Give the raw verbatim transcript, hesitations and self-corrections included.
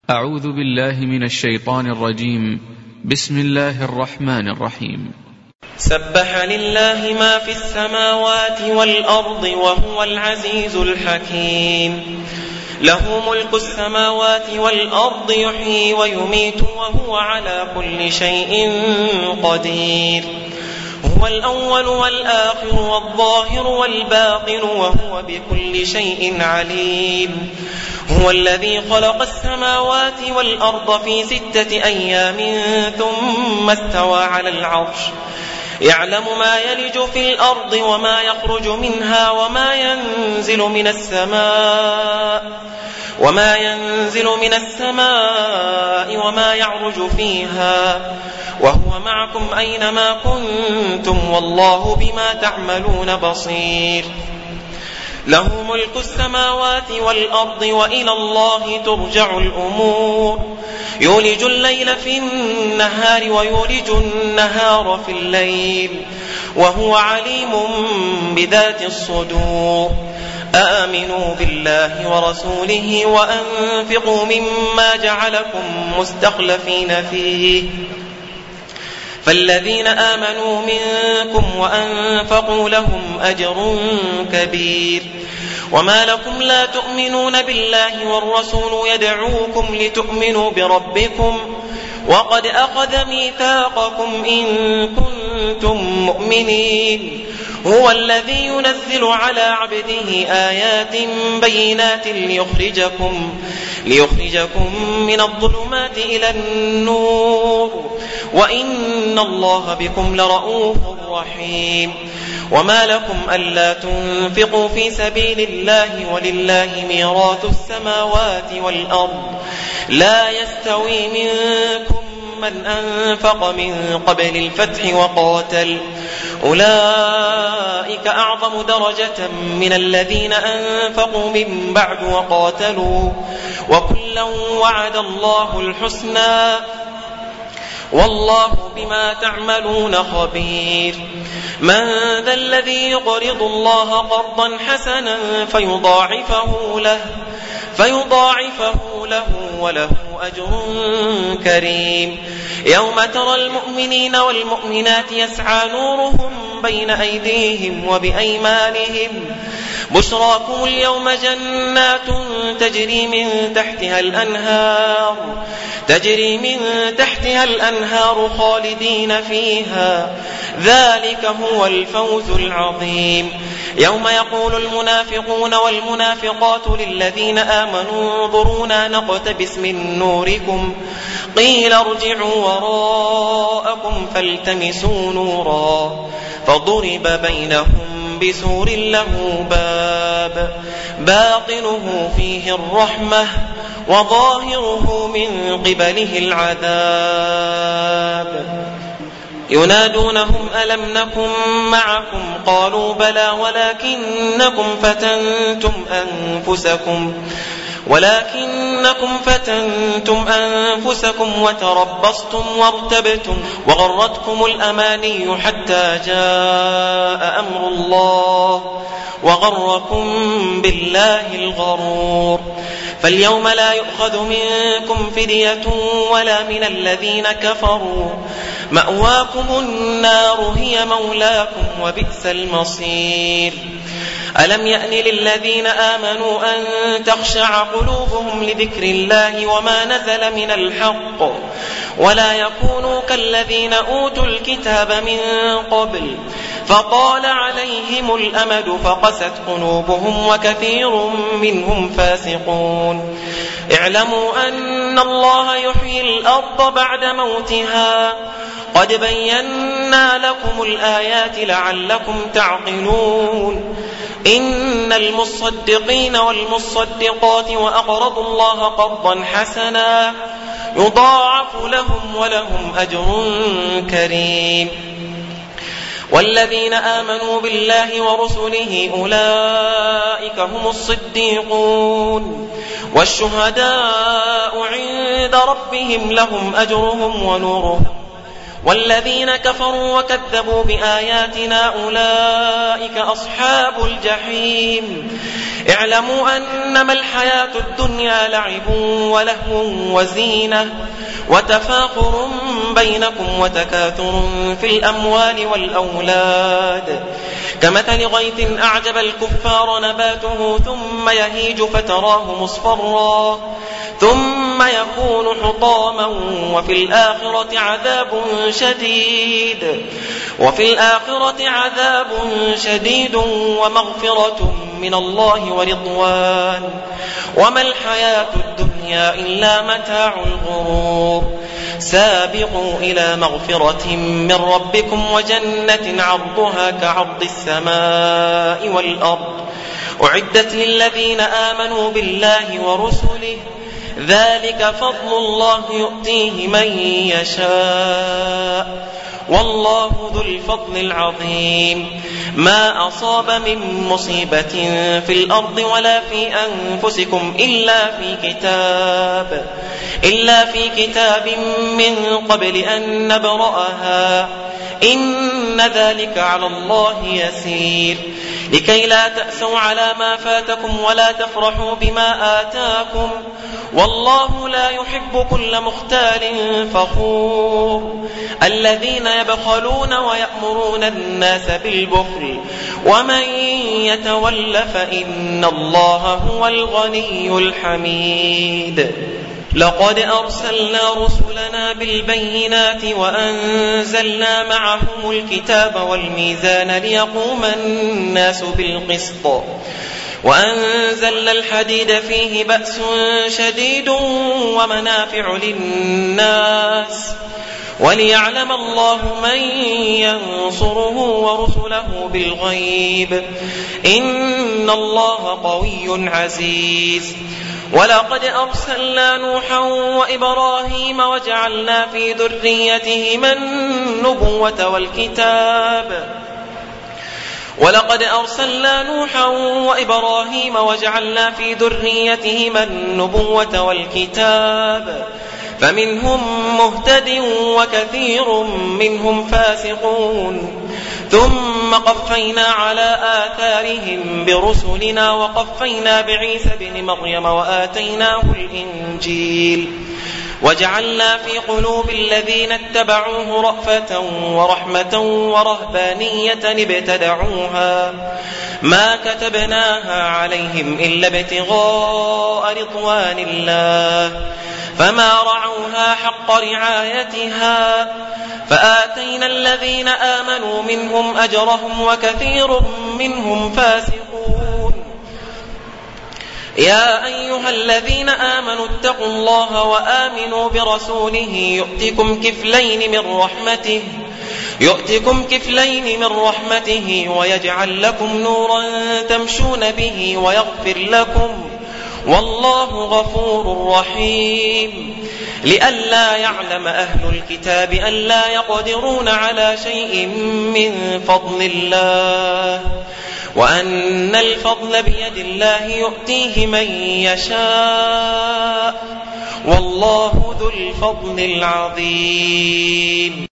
أعوذ بالله من الشيطان الرجيم. بسم الله الرحمن الرحيم. سبح لله ما في السماوات والأرض وهو العزيز الحكيم. له ملك السماوات والأرض يحيي ويميت وهو على كل شيء قدير. هو الأول والآخر والظاهر والباطن وهو بكل شيء عليم. هو الذي خلق السماوات والأرض في ستة أيام ثم استوى على العرش يعلم ما يلج في الأرض وما يخرج منها وما ينزل من السماء وما ينزل من السماء وما يعرج فيها وهو معكم أينما كنتم والله بما تعملون بصير. له ملك السماوات والأرض وإلى الله ترجع الأمور. يولج الليل في النهار ويولج النهار في الليل وهو عليم بذات الصدور. آمنوا بالله ورسوله وأنفقوا مما جعلكم مستخلفين فيه فالذين آمنوا منكم وأنفقوا لهم أجر كبير. وما لكم لا تؤمنون بالله والرسول يدعوكم لتؤمنوا بربكم وقد أخذ ميثاقكم إن كنتم مؤمنين. هو الذي ينزل على عبده آيات بينات ليخرجكم, ليخرجكم من الظلمات إلى النور وإن الله بكم لرؤوف رحيم. وما لكم ألا تنفقوا في سبيل الله ولله ميراث السماوات والأرض لا يستوي منكم من أنفق من قبل الفتح وقاتل أولئك أعظم درجة من الذين أنفقوا من بعد وقاتلوا وكلا وعد الله الحسنى والله بما تعملون خبير. من ذا الذي يقرض الله قرضا حسنا فيضاعفه له فيضاعفه له وله أجر كريم. يوم ترى المؤمنين والمؤمنات يسعى نورهم بين أيديهم وبأيمانهم بشراكم اليوم جنات تجري من تحتها الأنهار تجري من تحتها الأنهار خالدين فيها ذلك هو الفوز العظيم. يوم يقول المنافقون والمنافقات للذين آمنوا انظرونا نقتبس من نوركم قيل ارجعوا وراءكم فالتمسوا نورا فضرب بينهم بسور له باب باطنه فيه الرحمة وظاهره من قبله العذاب. ينادونهم ألم نكن معكم قالوا بلى ولكنكم فتنتم أنفسكم ولكنكم فتنتم أنفسكم وتربصتم وارتبتم وغرتكم الأماني حتى جاء أمر الله وغركم بالله الغرور. فاليوم لا يؤخذ منكم فدية ولا من الذين كفروا مأواكم النار هي مولاكم وبئس المصير. ألم يأن للذين آمنوا أن تخشع قلوبهم لذكر الله وما نزل من الحق ولا يكونوا كالذين أوتوا الكتاب من قبل فطال عليهم الأمد فقست قلوبهم وكثير منهم فاسقون. اعلموا أن الله يحيي الأرض بعد موتها قد بينا لكم الآيات لعلكم تعقلون. إن المصدقين والمصدقات وأقرضوا الله قرضا حسنا يضاعف لهم ولهم أجر كريم. والذين آمنوا بالله ورسله أولئك هم الصديقون والشهداء عند ربهم لهم أجرهم ونورهم والذين كفروا وكذبوا بآياتنا أولئك أصحاب الجحيم. اعلموا أنما الحياة الدنيا لعب ولهو وزينة وتفاخر بينكم وتكاثر في الأموال والأولاد كمثل غيث أعجب الكفار نباته ثم يهيج فتراه مصفرا ثم يكون حطاما وفي الآخرة عذاب شديد وفي الآخرة عذاب شديد ومغفرة من الله ورضوان وما الحياة الدنيا إلا متاع الغرور. سابقوا إلى مغفرة من ربكم وجنة عرضها كعرض السماء والأرض أعدت للذين آمنوا بالله ورسله ذلك فضل الله يؤتيه من يشاء والله ذو الفضل العظيم. ما أصاب من مصيبة في الأرض ولا في أنفسكم إلا في كتاب إلا في كتاب من قبل أن نبرأها إن ذلك على الله يسير. لكي لا تأسوا على ما فاتكم ولا تفرحوا بما آتاكم والله لا يحب كل مختال فخور. الذين يبخلون ويأمرون الناس بالبخل ومن يتول فإن الله هو الغني الحميد. لقد أرسلنا رسلنا بالبينات وأنزلنا معهم الكتاب والميزان ليقوم الناس بالقسط وأنزلنا الحديد فيه بأس شديد ومنافع للناس وليعلم الله من ينصره ورسله بالغيب إن الله قوي عزيز. ولقد أرسلنا نوحا وإبراهيم وجعلنا في ذريتهما النبوة والكتاب ولقد أرسلنا نوحا وإبراهيم وجعلنا في ذريتهما النبوة والكتاب فمنهم مهتد وكثير منهم فاسقون ثم قفينا على آثارهم برسلنا وقفينا بعيسى بن مريم وآتيناه الإنجيل وجعلنا في قلوب الذين اتبعوه رأفة ورحمة ورهبانية ابتدعوها ما كتبناها عليهم إلا ابتغاء رضوان الله فما رعوها حق رعايتها فآتينا الذين آمنوا منهم أجرهم وكثير منهم فاسقون. يا أيها الذين آمنوا اتقوا الله وآمنوا برسوله يؤتكم كفلين من رحمته يؤتكم كفلين من رحمته ويجعل لكم نورا تمشون به ويغفر لكم والله غفور رحيم. لئلا يعلم أهل الكتاب ألا يقدرون على شيء من فضل الله وأن الفضل بيد الله يؤتيه من يشاء والله ذو الفضل العظيم.